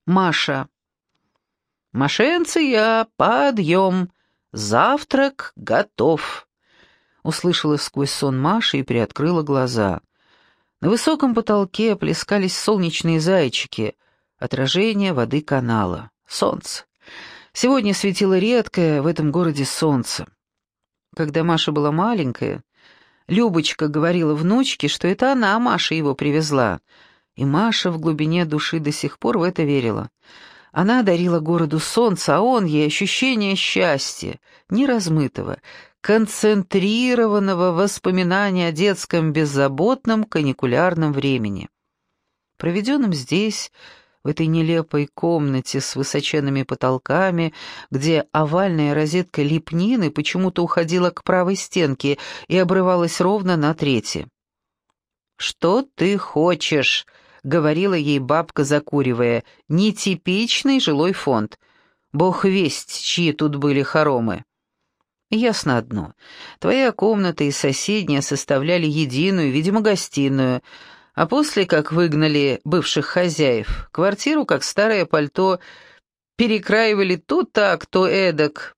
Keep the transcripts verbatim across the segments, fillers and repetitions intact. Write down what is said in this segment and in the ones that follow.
Маша. «Машенция, подъем! Завтрак готов!» Услышала сквозь сон Маша и приоткрыла глаза. На высоком потолке плескались солнечные зайчики, отражение воды канала, солнце. Сегодня светило редкое в этом городе солнце. Когда Маша была маленькая, Любочка говорила внучке, что это она, Маша, его привезла, и Маша в глубине души до сих пор в это верила. Она дарила городу солнце, а он ей ощущение счастья, неразмытого, концентрированного воспоминания о детском беззаботном каникулярном времени, проведенном здесь, в этой нелепой комнате с высоченными потолками, где овальная розетка лепнины почему-то уходила к правой стенке и обрывалась ровно на трети. «Что ты хочешь?» — говорила ей бабка, закуривая. «Нетипичный жилой фонд. Бог весть, чьи тут были хоромы». «Ясно одно. Твоя комната и соседняя составляли единую, видимо, гостиную, а после, как выгнали бывших хозяев, квартиру, как старое пальто, перекраивали то так, то эдак,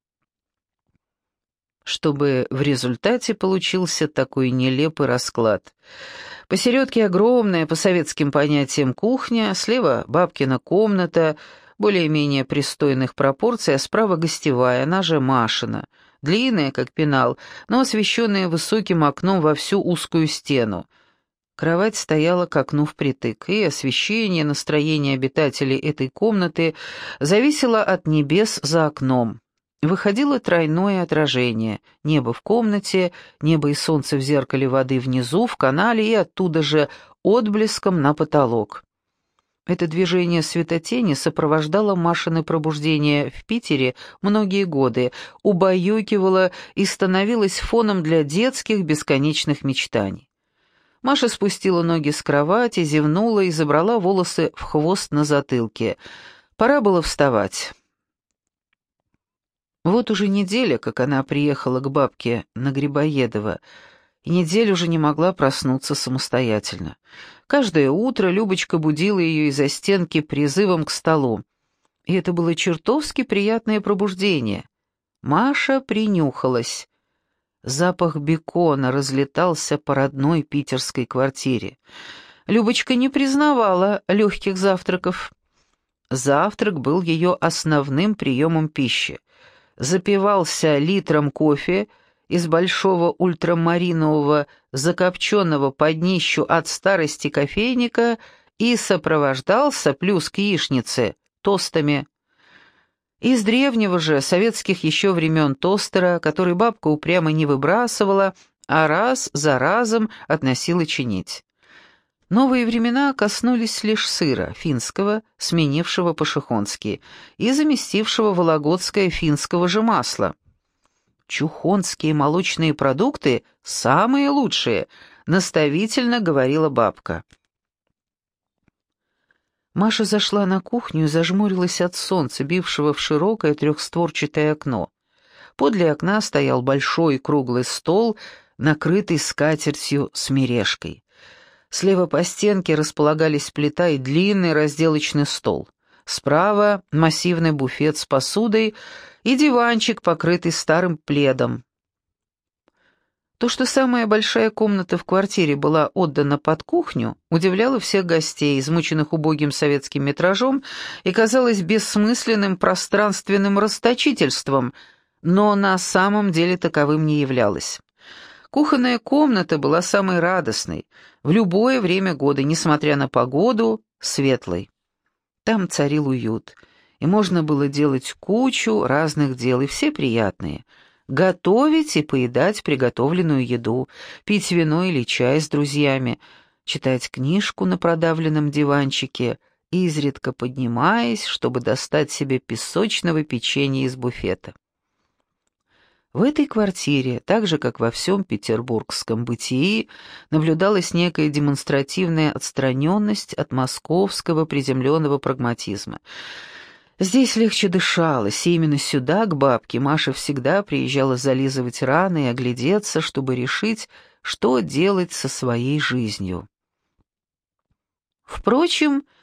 чтобы в результате получился такой нелепый расклад. Посередке огромная, по советским понятиям, кухня, слева бабкина комната, более-менее пристойных пропорций, а справа гостевая, она же Машина, длинная, как пенал, но освещенная высоким окном во всю узкую стену. Кровать стояла к окну впритык, и освещение, настроение обитателей этой комнаты зависело от небес за окном. Выходило тройное отражение: небо в комнате, небо и солнце в зеркале воды внизу, в канале, и оттуда же отблеском на потолок. Это движение светотени сопровождало Машины пробуждение в Питере многие годы, убаюкивало и становилось фоном для детских бесконечных мечтаний. Маша спустила ноги с кровати, зевнула и забрала волосы в хвост на затылке. Пора было вставать. Вот уже неделя, как она приехала к бабке на Грибоедова, и неделю уже не могла проснуться самостоятельно. Каждое утро Любочка будила ее из-за стенки призывом к столу. И это было чертовски приятное пробуждение. Маша принюхалась. Запах бекона разлетался по родной питерской квартире. Любочка не признавала легких завтраков. Завтрак был ее основным приемом пищи. Запивался литром кофе из большого ультрамаринового, закопченного под днищу от старости кофейника и сопровождался, плюс к яичнице, тостами. Из древнего же, советских еще времен тостера, который бабка упрямо не выбрасывала, а раз за разом относила чинить. Новые времена коснулись лишь сыра, финского, сменившего по-шихонски, и заместившего вологодское финского же масла. «Чухонские молочные продукты – самые лучшие», – наставительно говорила бабка. Маша зашла на кухню и зажмурилась от солнца, бившего в широкое трехстворчатое окно. Подле окна стоял большой круглый стол, накрытый скатертью с мережкой. Слева по стенке располагались плита и длинный разделочный стол. Справа массивный буфет с посудой и диванчик, покрытый старым пледом. То, что самая большая комната в квартире была отдана под кухню, удивляло всех гостей, измученных убогим советским метражом, и казалось бессмысленным пространственным расточительством, но на самом деле таковым не являлось. Кухонная комната была самой радостной, в любое время года, несмотря на погоду, светлой. Там царил уют, и можно было делать кучу разных дел, и все приятные — готовить и поедать приготовленную еду, пить вино или чай с друзьями, читать книжку на продавленном диванчике, изредка поднимаясь, чтобы достать себе песочного печенья из буфета. В этой квартире, так же, как во всем петербургском бытии, наблюдалась некая демонстративная отстраненность от московского приземленного прагматизма. Здесь легче дышалось, и именно сюда, к бабке, Маша всегда приезжала зализывать раны и оглядеться, чтобы решить, что делать со своей жизнью. Впрочем,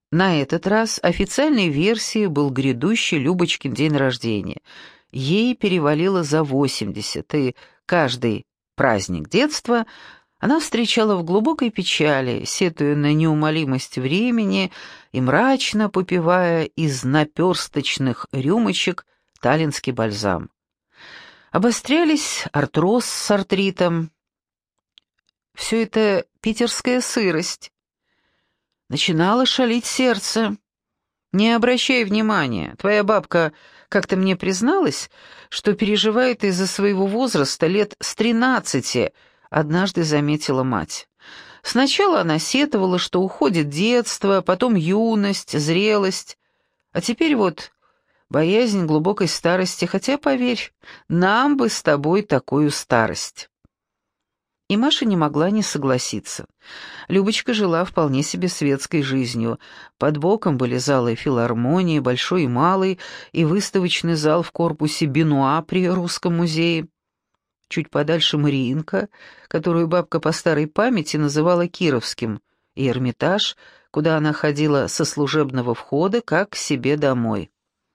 На этот раз официальной версией был грядущий Любочкин день рождения. Ей перевалило за восемьдесят, и каждый праздник детства она встречала в глубокой печали, сетуя на неумолимость времени и мрачно попивая из наперсточных рюмочек таллинский бальзам. Обострялись артроз с артритом. Все это питерская сырость. Начинало шалить сердце. Не обращай внимания, твоя бабка как-то мне призналась, что переживает из-за своего возраста лет с тринадцати, однажды заметила мать. Сначала она сетовала, что уходит детство, потом юность, зрелость, а теперь вот боязнь глубокой старости, хотя, поверь, нам бы с тобой такую старость. И Маша не могла не согласиться. Любочка жила вполне себе светской жизнью. Под боком были залы филармонии, большой и малый, и выставочный зал в корпусе Бенуа при Русском музее. Чуть подальше Мариинка, которую бабка по старой памяти называла Кировским, и Эрмитаж, куда она ходила со служебного входа, как к себе домой.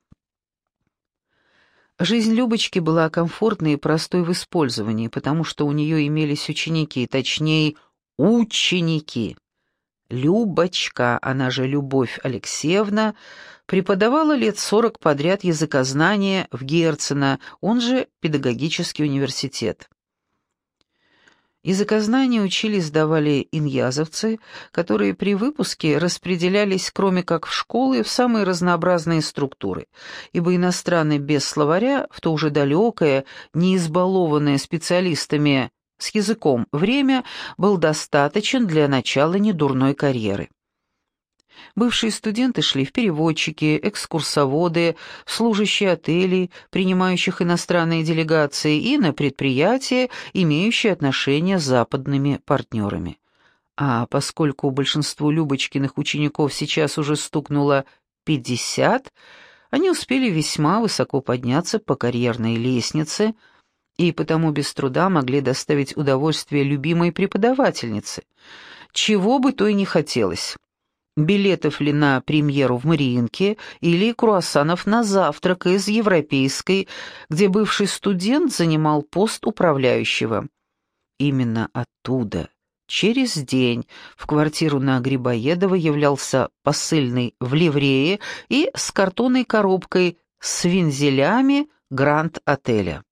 Жизнь Любочки была комфортной и простой в использовании, потому что у нее имелись ученики, точнее, ученики. Любочка, она же Любовь Алексеевна, преподавала лет сорок подряд языкознание в Герцена, он же педагогический университет. Языкознание учили и сдавали иньязовцы, которые при выпуске распределялись, кроме как в школы, в самые разнообразные структуры, ибо иностранный без словаря, в то уже далекое, не избалованное специалистами с языком время, был достаточен для начала недурной карьеры. Бывшие студенты шли в переводчики, экскурсоводы, служащие отелей, принимающих иностранные делегации, и на предприятия, имеющие отношения с западными партнерами. А поскольку большинству Любочкиных учеников сейчас уже стукнуло пятьдесят, они успели весьма высоко подняться по карьерной лестнице и потому без труда могли доставить удовольствие любимой преподавательнице, чего бы то и не хотелось. Билетов ли на премьеру в Мариинке или круассанов на завтрак из Европейской, где бывший студент занимал пост управляющего. Именно оттуда, через день, в квартиру на Грибоедова являлся посыльный в ливрее и с картонной коробкой с вензелями Гранд-отеля.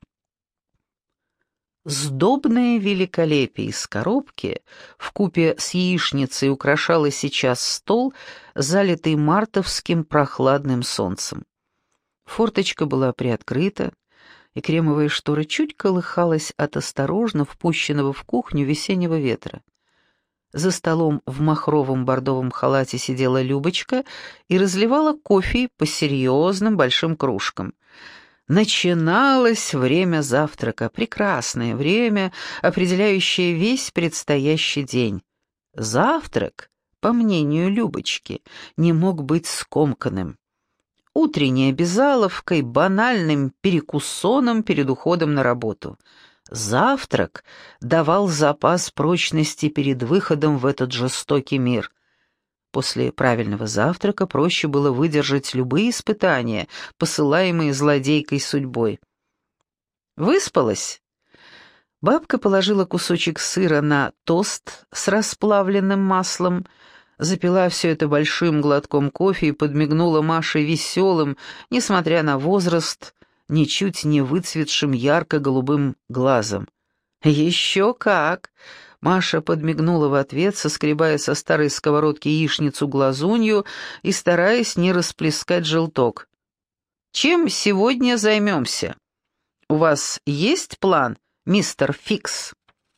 Сдобное великолепие из коробки вкупе с яичницей украшало сейчас стол, залитый мартовским прохладным солнцем. Форточка была приоткрыта, и кремовая штора чуть колыхалась от осторожно впущенного в кухню весеннего ветра. За столом в махровом бордовом халате сидела Любочка и разливала кофе по серьезным большим кружкам. Начиналось время завтрака, прекрасное время, определяющее весь предстоящий день. Завтрак, по мнению Любочки, не мог быть скомканным. Утренней обязаловкой, банальным перекусоном перед уходом на работу. Завтрак давал запас прочности перед выходом в этот жестокий мир. После правильного завтрака проще было выдержать любые испытания, посылаемые злодейкой судьбой. Выспалась? Бабка положила кусочек сыра на тост с расплавленным маслом, запила все это большим глотком кофе и подмигнула Маше веселым, несмотря на возраст, ничуть не выцветшим ярко-голубым глазом. «Еще как!» Маша подмигнула в ответ, соскребая со старой сковородки яичницу-глазунью и стараясь не расплескать желток. «Чем сегодня займемся? У вас есть план, мистер Фикс?»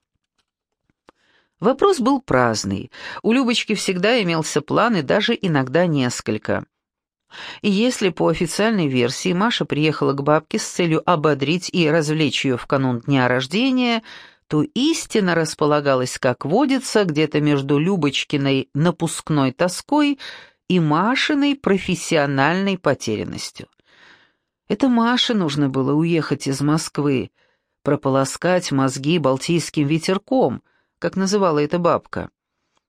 Вопрос был праздный. У Любочки всегда имелся план и даже иногда несколько. И если по официальной версии Маша приехала к бабке с целью ободрить и развлечь ее в канун дня рождения, то истина располагалась, как водится, где-то между Любочкиной напускной тоской и Машиной профессиональной потерянностью. Это Маше нужно было уехать из Москвы, прополоскать мозги балтийским ветерком, как называла это бабка.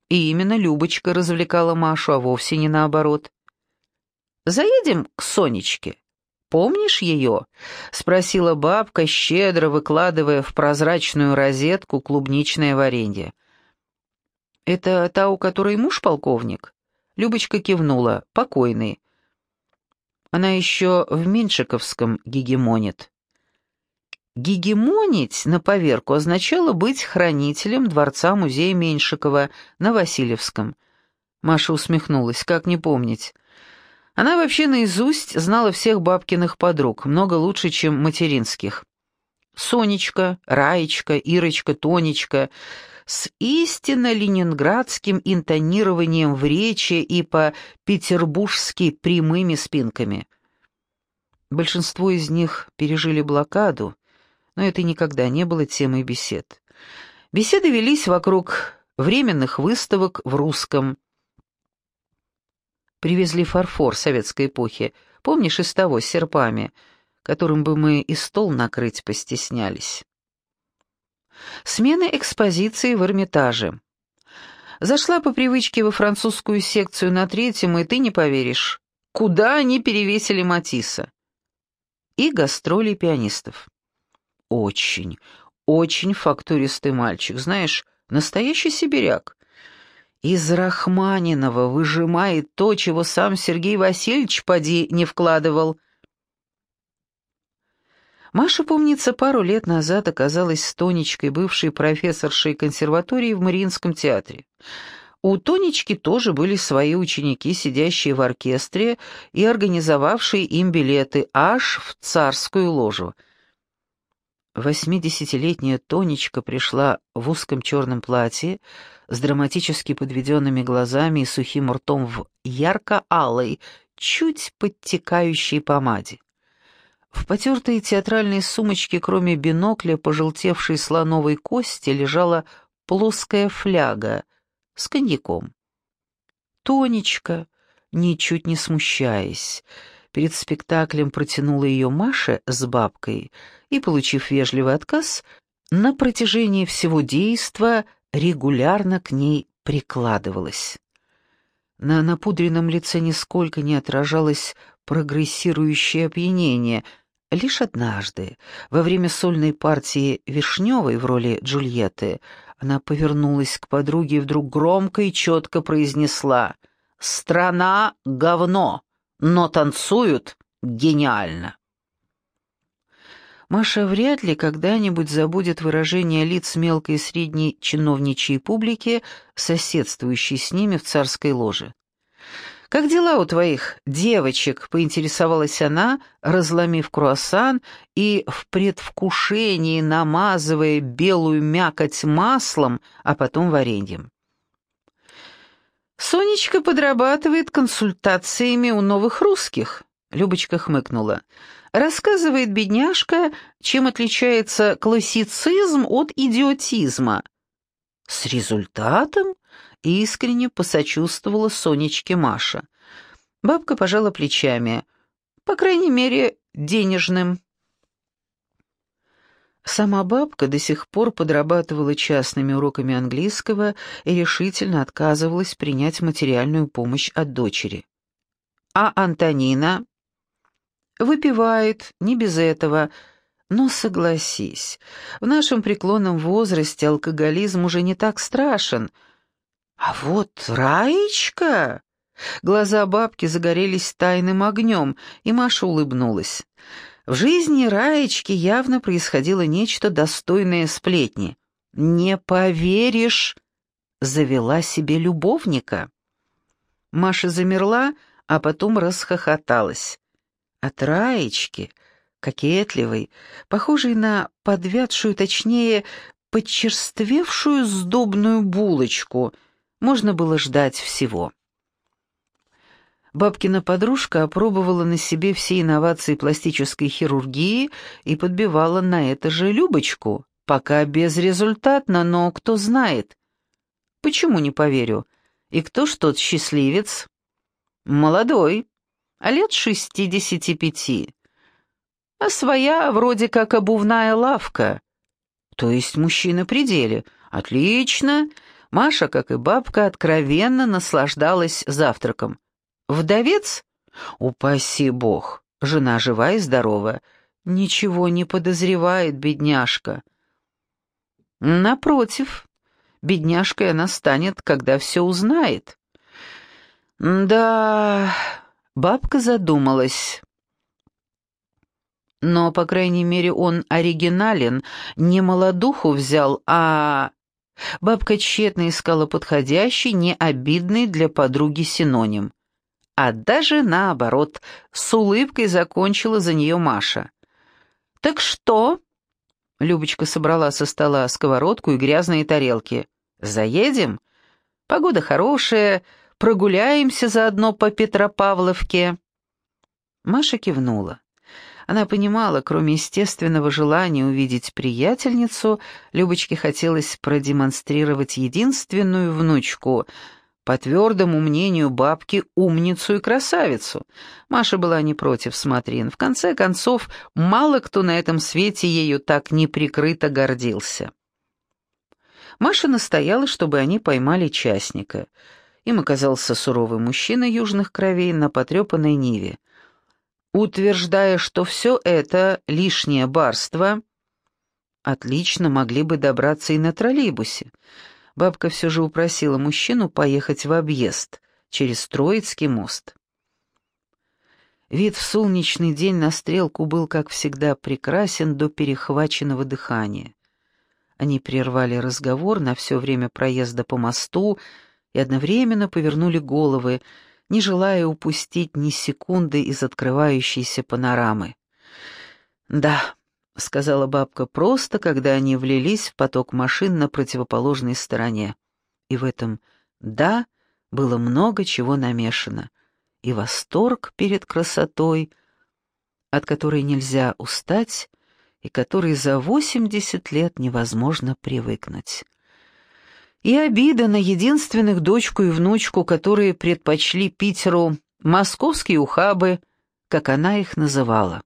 И именно Любочка развлекала Машу, а вовсе не наоборот. «Заедем к Сонечке. Помнишь ее?» — спросила бабка, щедро выкладывая в прозрачную розетку клубничное варенье. «Это та, у которой муж полковник?» Любочка кивнула. «Покойный. Она еще в Меньшиковском гегемонит». Гегемонить, на поверку, означало быть хранителем дворца-музея Меньшикова на Васильевском. Маша усмехнулась, как не помнить. Она вообще наизусть знала всех бабкиных подруг, много лучше, чем материнских. Сонечка, Раечка, Ирочка, Тонечка, с истинно ленинградским интонированием в речи и по-петербургски прямыми спинками. Большинство из них пережили блокаду, но это никогда не было темой бесед. Беседы велись вокруг временных выставок в русском. Привезли фарфор советской эпохи, помнишь, из того, с серпами, которым бы мы и стол накрыть постеснялись. Смена экспозиции в Эрмитаже. Зашла по привычке во французскую секцию на третьем, и ты не поверишь, куда они перевесили Матисса. И гастроли пианистов. Очень, очень фактуристый мальчик, знаешь, настоящий сибиряк. Из Рахманинова выжимает то, чего сам Сергей Васильевич поди не вкладывал. Маша, помнится, пару лет назад оказалась с Тонечкой, бывшей профессоршей консерватории в Мариинском театре. У Тонечки тоже были свои ученики, сидящие в оркестре и организовавшие им билеты аж в царскую ложу. Восьмидесятилетняя Тонечка пришла в узком черном платье, с драматически подведенными глазами и сухим ртом в ярко-алой, чуть подтекающей помаде. В потертой театральной сумочке, кроме бинокля, пожелтевшей слоновой кости, лежала плоская фляга с коньяком. Тонечка, ничуть не смущаясь, перед спектаклем протянула ее Маше с бабкой и, получив вежливый отказ, на протяжении всего действа регулярно к ней прикладывалась. На напудренном лице нисколько не отражалось прогрессирующее опьянение. Лишь однажды, во время сольной партии Вишневой в роли Джульетты, она повернулась к подруге и вдруг громко и четко произнесла: «Страна — говно, но танцуют гениально». Маша вряд ли когда-нибудь забудет выражение лиц мелкой и средней чиновничьей публики, соседствующей с ними в царской ложе. «Как дела у твоих девочек?» — поинтересовалась она, разломив круассан и в предвкушении намазывая белую мякоть маслом, а потом вареньем. «Сонечка подрабатывает консультациями у новых русских», — Любочка хмыкнула. «Рассказывает бедняжка, чем отличается классицизм от идиотизма». «С результатом?» — искренне посочувствовала Сонечке Маша. Бабка пожала плечами. «По крайней мере, денежным». Сама бабка до сих пор подрабатывала частными уроками английского и решительно отказывалась принять материальную помощь от дочери. «А Антонина?» «Выпивает, не без этого. Но согласись, в нашем преклонном возрасте алкоголизм уже не так страшен. А вот Раечка...» Глаза бабки загорелись тайным огнем, и Маша улыбнулась. В жизни Раечки явно происходило нечто достойное сплетни. «Не поверишь!» Завела себе любовника. Маша замерла, а потом расхохоталась. От Раечки, кокетливой, похожей на подвядшую, точнее, подчерствевшую сдобную булочку, можно было ждать всего. Бабкина подружка опробовала на себе все инновации пластической хирургии и подбивала на это же Любочку, пока безрезультатно, но кто знает. Почему не поверю? И кто ж тот счастливец? Молодой, а лет шестидесяти пяти. А своя вроде как обувная лавка. То есть мужчина при деле. Отлично. Маша, как и бабка, откровенно наслаждалась завтраком. Вдовец? Упаси бог. Жена жива и здорова. Ничего не подозревает, бедняжка. Напротив, бедняжкой она станет, когда все узнает. Да, бабка задумалась. Но, по крайней мере, он оригинален, не молодуху взял, а... Бабка тщетно искала подходящий, не обидный для подруги синоним. А даже наоборот, с улыбкой закончила за нее Маша. «Так что?» Любочка собрала со стола сковородку и грязные тарелки. «Заедем? Погода хорошая, прогуляемся заодно по Петропавловке». Маша кивнула. Она понимала, кроме естественного желания увидеть приятельницу, Любочке хотелось продемонстрировать единственную внучку, по твердому мнению бабки, умницу и красавицу. Маша была не против смотрин. В конце концов, мало кто на этом свете ею так неприкрыто гордился. Маша настояла, чтобы они поймали частника. Им оказался суровый мужчина южных кровей на потрепанной ниве. Утверждая, что все это лишнее барство, отлично могли бы добраться и на троллейбусе. Бабка все же упросила мужчину поехать в объезд через Троицкий мост. Вид в солнечный день на Стрелку был, как всегда, прекрасен до перехваченного дыхания. Они прервали разговор на все время проезда по мосту и одновременно повернули головы, не желая упустить ни секунды из открывающейся панорамы. «Да», — сказала бабка просто, когда они влились в поток машин на противоположной стороне. И в этом «да» было много чего намешано. И восторг перед красотой, от которой нельзя устать, и которой за восемьдесят лет невозможно привыкнуть. И обида на единственных дочку и внучку, которые предпочли Питеру московские ухабы, как она их называла.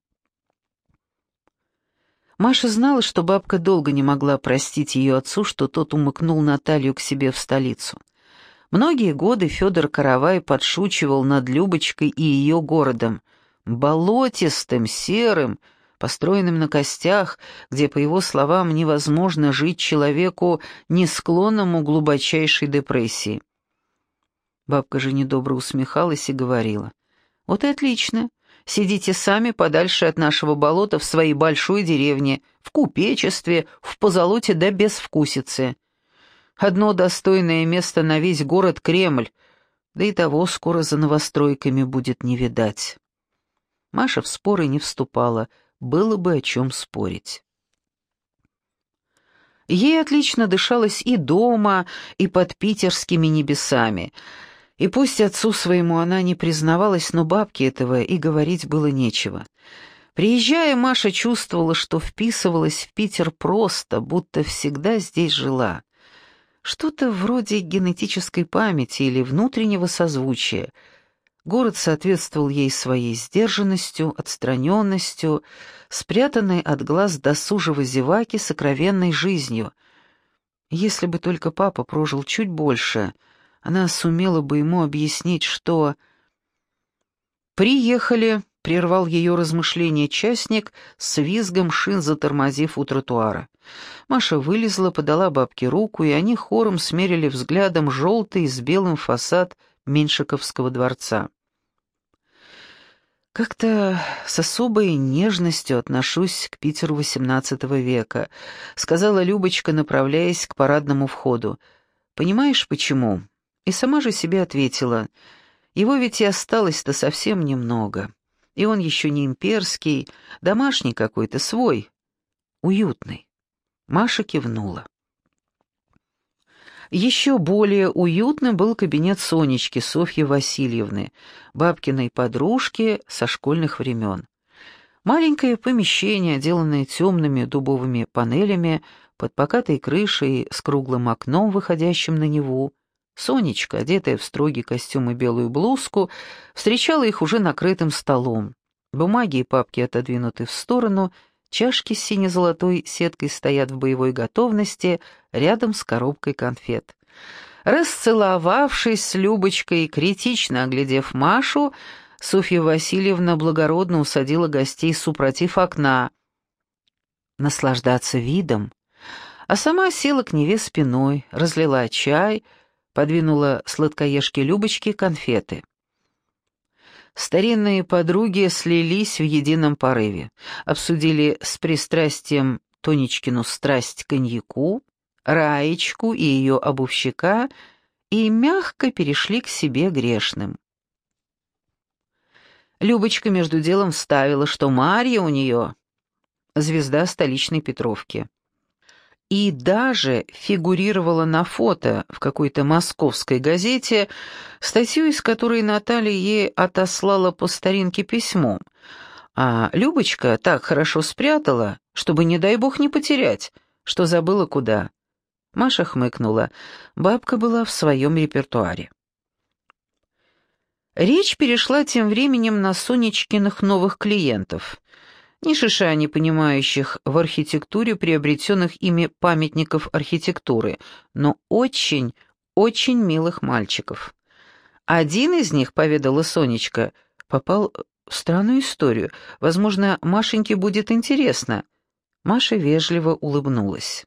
Маша знала, что бабка долго не могла простить ее отцу, что тот умыкнул Наталью к себе в столицу. Многие годы Федор Каравай подшучивал над Любочкой и ее городом, болотистым, серым, построенным на костях, где, по его словам, невозможно жить человеку, не склонному к глубочайшей депрессии. Бабка же недобро усмехалась и говорила: «Вот и отлично. Сидите сами подальше от нашего болота в своей большой деревне, в купечестве, в позолоте да безвкусице. Одно достойное место на весь город — Кремль, да и того скоро за новостройками будет не видать». Маша в споры не вступала, было бы о чем спорить. Ей отлично дышалось и дома, и под питерскими небесами. И пусть отцу своему она не признавалась, но бабке этого и говорить было нечего. Приезжая, Маша чувствовала, что вписывалась в Питер просто, будто всегда здесь жила. Что-то вроде генетической памяти или внутреннего созвучия. Город соответствовал ей своей сдержанностью, отстраненностью, спрятанной от глаз досужего зеваки сокровенной жизнью. Если бы только папа прожил чуть больше, она сумела бы ему объяснить, что... «Приехали», — прервал ее размышление частник, с визгом шин затормозив у тротуара. Маша вылезла, подала бабке руку, и они хором смерили взглядом желтый с белым фасад Меньшиковского дворца. «Как-то с особой нежностью отношусь к Питеру восемнадцатого века», — сказала Любочка, направляясь к парадному входу. «Понимаешь, почему?» И сама же себе ответила: «Его ведь и осталось-то совсем немного, и он еще не имперский, домашний какой-то, свой, уютный». Маша кивнула. Еще более уютным был кабинет Сонечки, Софьи Васильевны, бабкиной подружки со школьных времен. Маленькое помещение, отделанное темными дубовыми панелями, под покатой крышей с круглым окном, выходящим на Неву. Сонечка, одетая в строгий костюм и белую блузку, встречала их уже накрытым столом. Бумаги и папки отодвинуты в сторону, чашки с сине-золотой сеткой стоят в боевой готовности рядом с коробкой конфет. Расцеловавшись с Любочкой и критично оглядев Машу, Софья Васильевна благородно усадила гостей супротив окна наслаждаться видом, а сама села к Неве спиной, разлила чай, подвинула сладкоежке Любочке конфеты. Старинные подруги слились в едином порыве, обсудили с пристрастием Тонечкину страсть к коньяку, Раечку и ее обувщика и мягко перешли к себе грешным. Любочка между делом вставила, что Марья у нее звезда столичной Петровки. И даже фигурировала на фото в какой-то московской газете, статью из которой Наталья ей отослала по старинке письмом. А Любочка так хорошо спрятала, чтобы, не дай бог, не потерять, что забыла куда. Маша хмыкнула. Бабка была в своем репертуаре. Речь перешла тем временем на Сонечкиных новых клиентов, ни шиша не понимающих в архитектуре приобретенных ими памятников архитектуры, но очень, очень милых мальчиков. Один из них, поведала Сонечка, попал в странную историю. Возможно, Машеньке будет интересно. Маша вежливо улыбнулась.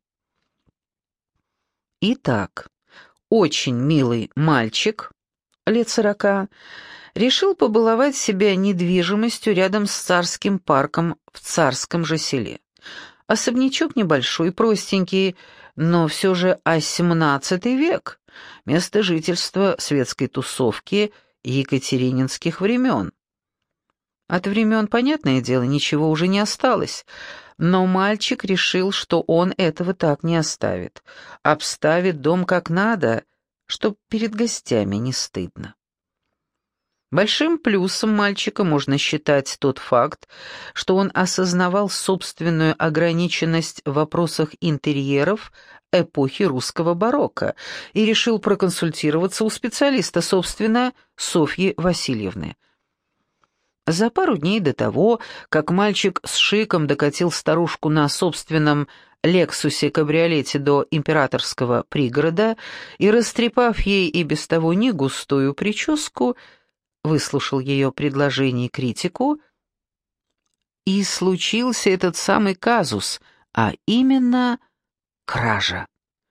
Итак, очень милый мальчик, лет сорока, решил побаловать себя недвижимостью рядом с царским парком в царском же селе. Особнячок небольшой, простенький, но все же осьмнадцатый век, место жительства светской тусовки екатерининских времен. От времен, понятное дело, ничего уже не осталось, но мальчик решил, что он этого так не оставит, обставит дом как надо, чтоб перед гостями не стыдно. Большим плюсом мальчика можно считать тот факт, что он осознавал собственную ограниченность в вопросах интерьеров эпохи русского барокко и решил проконсультироваться у специалиста, собственно, Софьи Васильевны. За пару дней до того, как мальчик с шиком докатил старушку на собственном «Лексусе-кабриолете» до императорского пригорода и, растрепав ей и без того не густую прическу, выслушал ее предложение и критику, и случился этот самый казус, а именно кража.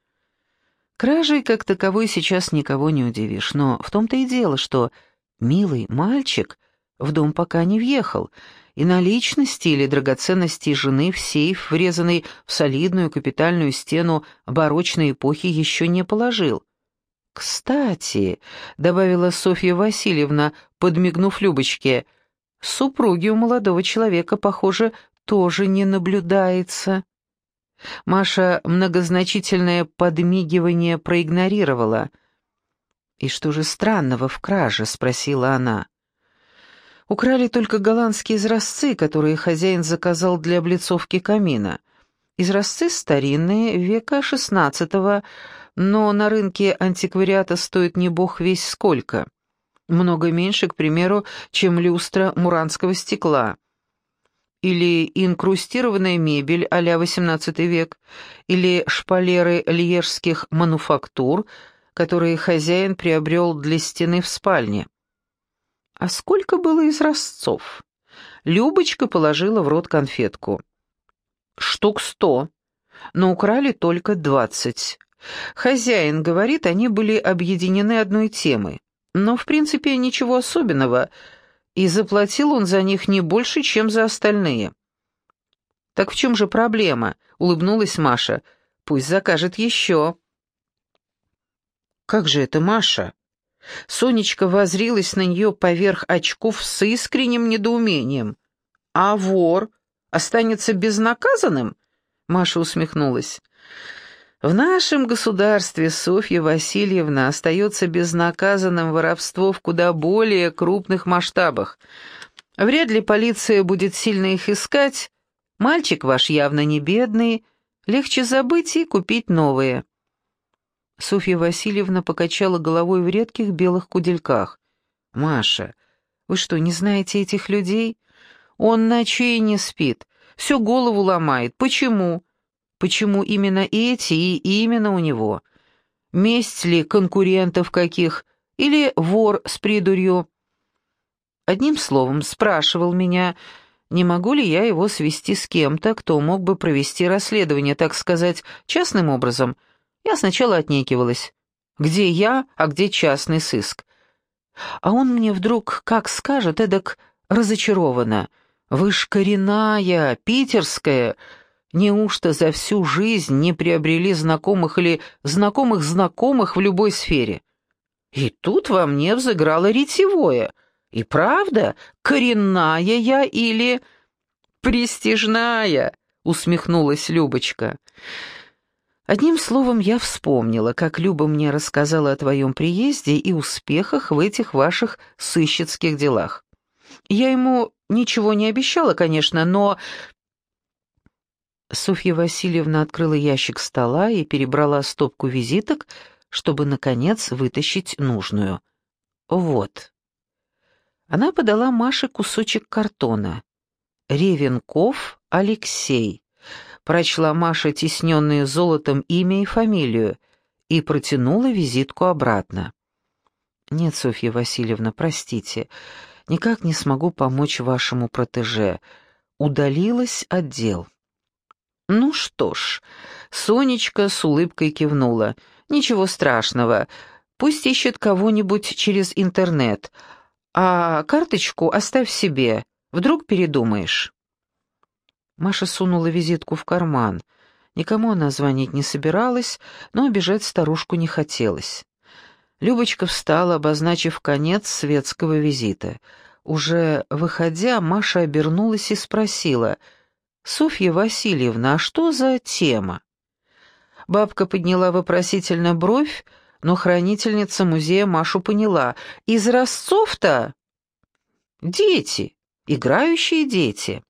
Кражей как таковой сейчас никого не удивишь, но в том-то и дело, что милый мальчик в дом пока не въехал, и наличности или драгоценностей жены в сейф, врезанный в солидную капитальную стену барочной эпохи, еще не положил. «Кстати», — добавила Софья Васильевна, подмигнув Любочке, — «супруги у молодого человека, похоже, тоже не наблюдается». Маша многозначительное подмигивание проигнорировала. «И что же странного в краже?» — спросила она. «Украли только голландские изразцы, которые хозяин заказал для облицовки камина. Изразцы старинные, века шестнадцатого, но на рынке антиквариата стоит не бог весть сколько. Много меньше, к примеру, чем люстра муранского стекла. Или инкрустированная мебель а-ля восемнадцатый век, или шпалеры льежских мануфактур, которые хозяин приобрел для стены в спальне. А сколько было изразцов?» Любочка положила в рот конфетку. «Штук сто, но украли только двадцать. Хозяин говорит, они были объединены одной темой, но в принципе ничего особенного, и заплатил он за них не больше, чем за остальные». «Так в чем же проблема?» — улыбнулась Маша. «Пусть закажет еще». «Как же это, Маша?» Сонечка воззрилась на нее поверх очков с искренним недоумением. «А вор останется безнаказанным?» Маша усмехнулась. «В нашем государстве, Софья Васильевна, остается безнаказанным воровство в куда более крупных масштабах. Вряд ли полиция будет сильно их искать. Мальчик ваш явно не бедный, легче забыть и купить новые». Софья Васильевна покачала головой в редких белых кудельках. «Маша, вы что, не знаете этих людей? Он ночей не спит, всю голову ломает. Почему? Почему именно эти и именно у него? месть ли конкурентов каких, или вор с придурью. Одним словом, спрашивал меня, не могу ли я его свести с кем-то, кто мог бы провести расследование, так сказать, частным образом. Я сначала отнекивалась. Где я, а где частный сыск? А он мне вдруг, как скажет, эдак разочарованно. Вы ж коренная, питерская. Неужто за всю жизнь не приобрели знакомых или знакомых-знакомых в любой сфере? И тут во мне взыграло ретевое. И правда, коренная я или престижная, усмехнулась Любочка. Одним словом, я вспомнила, как Люба мне рассказала о твоем приезде и успехах в этих ваших сыщицких делах. Я ему ничего не обещала, конечно, но... Софья Васильевна открыла ящик стола и перебрала стопку визиток, чтобы, наконец, вытащить нужную. Вот. Она подала Маше кусочек картона. «Ревенков Алексей», прочла Маша тисненное золотом имя и фамилию и протянула визитку обратно. «Нет, Софья Васильевна, простите, никак не смогу помочь вашему протеже. Удалилась отдел». «Ну что ж», — Сонечка с улыбкой кивнула, — «ничего страшного, пусть ищет кого-нибудь через интернет, а карточку оставь себе, вдруг передумаешь». Маша сунула визитку в карман. Никому она звонить не собиралась, но обижать старушку не хотелось. Любочка встала, обозначив конец светского визита. Уже выходя, Маша обернулась и спросила: «Софья Васильевна, а что за тема?» Бабка подняла вопросительно бровь, но хранительница музея Машу поняла. «Из Росцов-то?» «Дети, играющие дети».